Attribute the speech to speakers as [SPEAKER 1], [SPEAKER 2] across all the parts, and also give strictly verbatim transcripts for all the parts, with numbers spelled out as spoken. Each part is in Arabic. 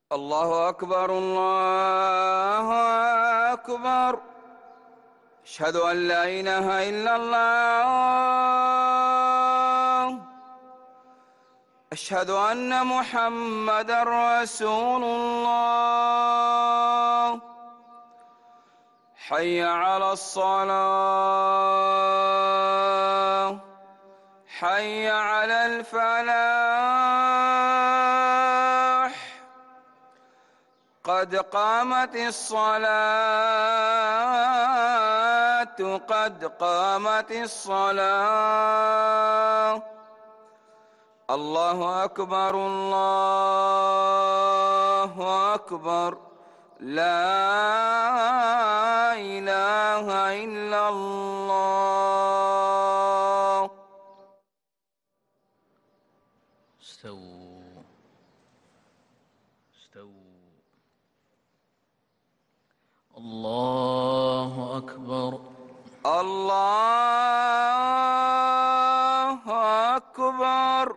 [SPEAKER 1] الله أكبر الله أكبر. أشهد أن لا إله إلا الله. أشهد أن محمدًا رسول الله. حي على الصلاة، حي على الفلاح، قد قامت الصلاة، قد قامت الصلاة. الله أكبر الله أكبر. لا إله إلا الله.
[SPEAKER 2] استووا استووا. الله أكبر
[SPEAKER 1] الله أكبر.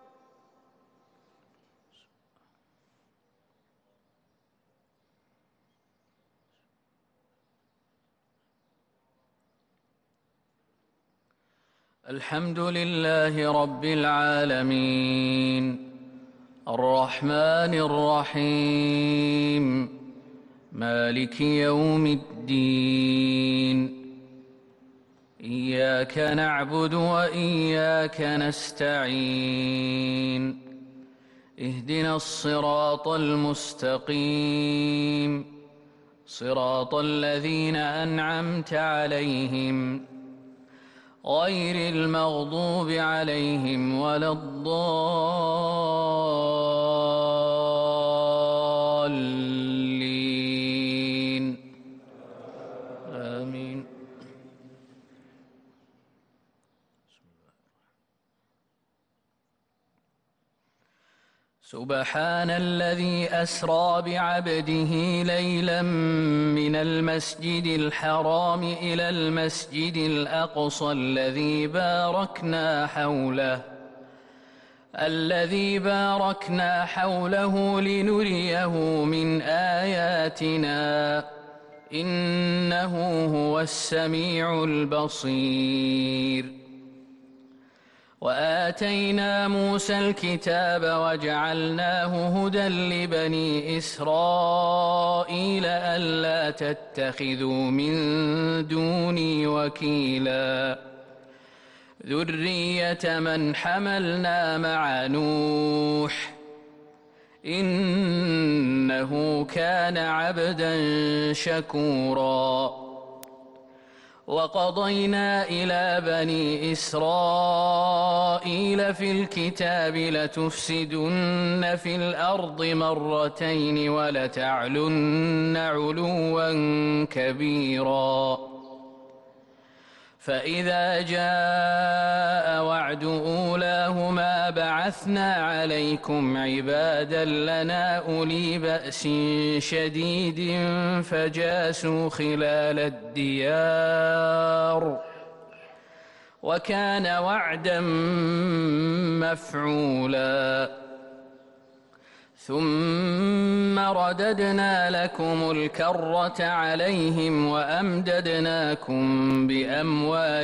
[SPEAKER 2] الحمد لله رب العالمين الرحمن الرحيم مالك يوم الدين. إياك نعبد وإياك نستعين. اهدنا الصراط المستقيم صراط الذين أنعمت عليهم غير المغضوب عليهم ولا الضالين. آمين. سبحان الذي أسرى بعبده ليلا من المسجد الحرام إلى المسجد الأقصى الذي باركنا حوله الذي باركنا حوله لنريه من آياتنا إنه هو السميع البصير. وآتينا موسى الكتاب وجعلناه هدى لبني إسرائيل ألا تتخذوا من دوني وكيلا ذرية من حملنا مع نوح إنه كان عبدا شكورا. وقضينا إلى بني إسرائيل في الكتاب لتفسدن في الأرض مرتين ولتعلن علوا كبيرا. فإذا جاء وعد أولاهما بعثنا عليكم عبادا لنا أولي بأس شديد فجاسوا خلال الديار وكان وعدا مفعولا. ثم رددنا لكم الكرة عليهم وأمددناكم بأموال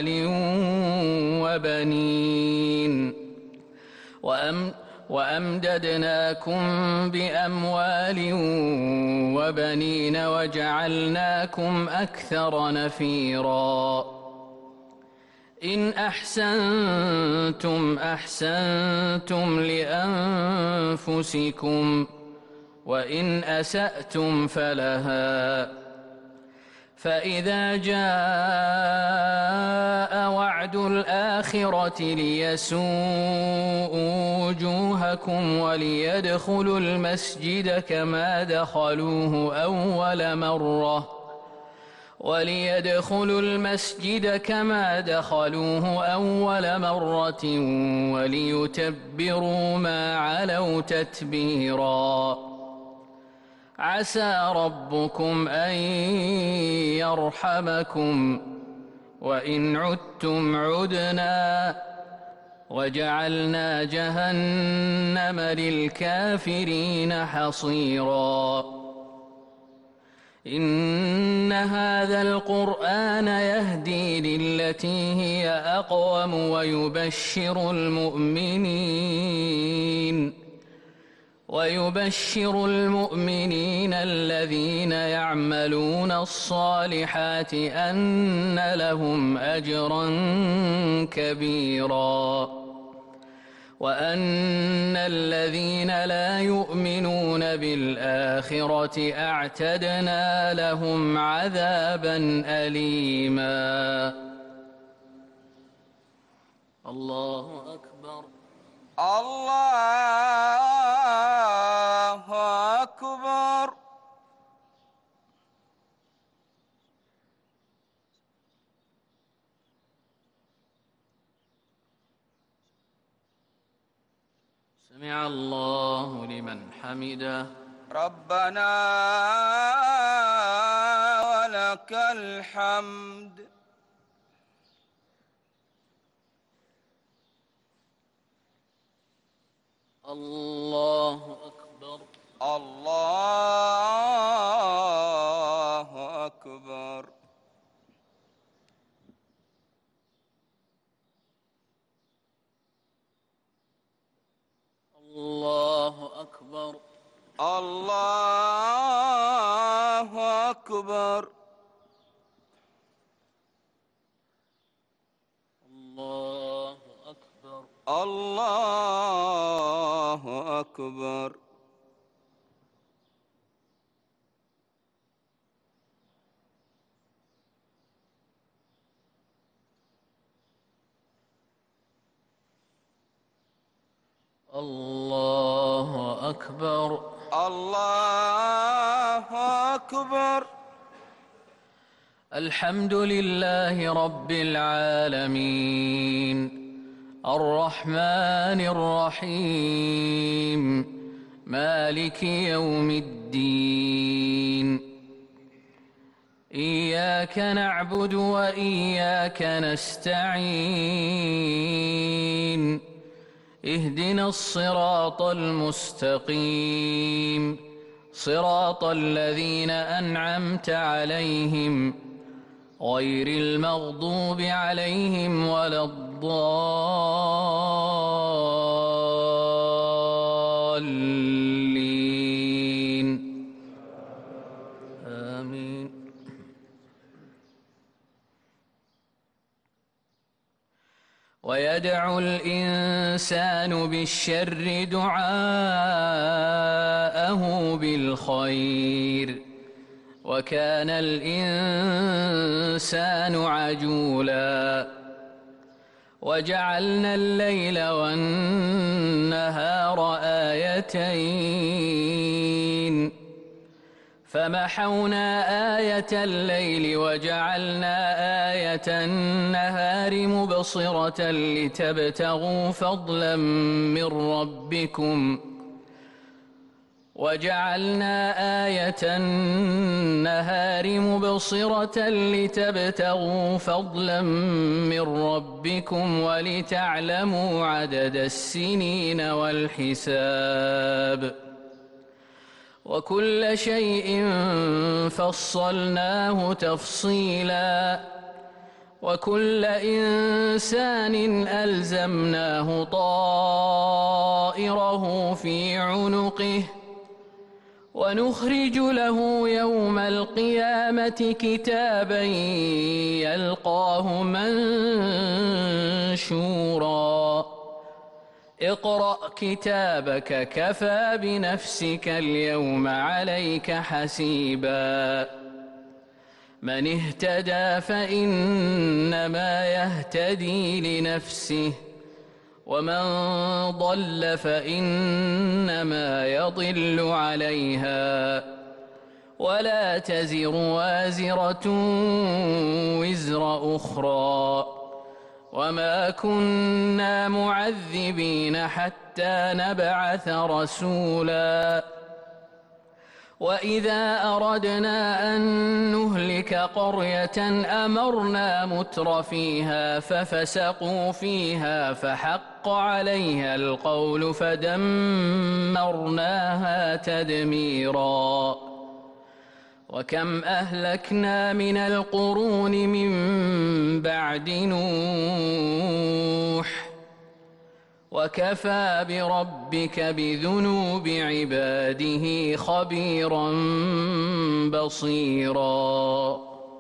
[SPEAKER 2] وبنين وأم وأمددناكم بأموال وبنين وجعلناكم أكثر نفيرا. إن أحسنتم أحسنتم لأنفسكم وإن أسأتم فلها. فإذا جاء وعد الآخرة ليسوءوا وجوهكم وليدخلوا المسجد كما دخلوه أول مرة وليدخلوا المسجد كما دخلوه أول مرة وليتبروا ما علوا تتبيرا. عسى ربكم أن يرحمكم وإن عدتم عدنا وجعلنا جهنم للكافرين حصيرا إن هذا القرآن يهدي للتي هي أقوم ويبشر المؤمنين ويبشر المؤمنين الذين يعملون الصالحات أن لهم أجرا كبيرا وأن الذين لا يؤمنون بالآخرة أعتدنا لهم عذابا أليما. الله أكبر.
[SPEAKER 1] الله أكبر.
[SPEAKER 2] سمع الله لمن حمده.
[SPEAKER 1] ربنا ولك الحمد.
[SPEAKER 2] الله أكبر.
[SPEAKER 1] الله أكبر.
[SPEAKER 2] الله أكبر.
[SPEAKER 1] الله أكبر.
[SPEAKER 2] الله أكبر.
[SPEAKER 1] الله أكبر.
[SPEAKER 2] الله أكبر.
[SPEAKER 1] الله أكبر.
[SPEAKER 2] الحمد لله رب العالمين الرحمن الرحيم مالك يوم الدين إياك نعبد وإياك نستعين اهدنا الصراط المستقيم صراط الذين أنعمت عليهم غير المغضوب عليهم ولا الضالين آمين. ويدعو الإنسان بالشر دعاءه بالخير وكان الإنسان عجولا وجعلنا الليل والنهار آيتين فمحونا آية الليل وجعلنا آية النهار مبصرة لتبتغوا فضلا من ربكم وجعلنا آية النهار مبصرة لتبتغوا فضلا من ربكم ولتعلموا عدد السنين والحساب وكل شيء فصلناه تفصيلا وكل إنسان ألزمناه طائره في عنقه ونخرج له يوم القيامة كتابا يلقاه منشورا اقرأ كتابك كفى بنفسك اليوم عليك حسيبا من اهتدى فإنما يهتدي لنفسه ومن ضل فإنما يضل عليها ولا تزر وازرة وزر أخرى وما كنا معذبين حتى نبعث رسولا وإذا أردنا أن نهلك قرية أمرنا متر فيها ففسقوا فيها فحق عليها القول فدمرناها تدميرا وكم أهلكنا من القرون من بعد نوح وكفى بربك بذنوب عباده خبيرا بصيرا.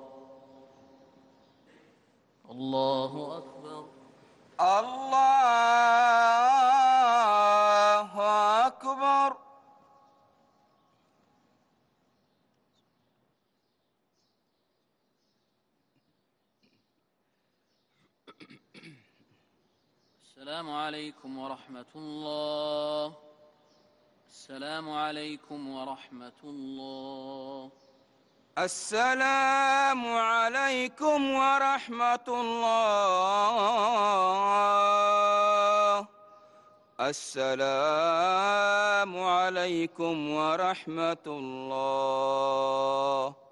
[SPEAKER 2] الله أكبر.
[SPEAKER 1] الله أكبر.
[SPEAKER 2] السلام عليكم ورحمة الله. السلام عليكم ورحمة الله.
[SPEAKER 1] السلام عليكم ورحمة الله. السلام عليكم ورحمة الله.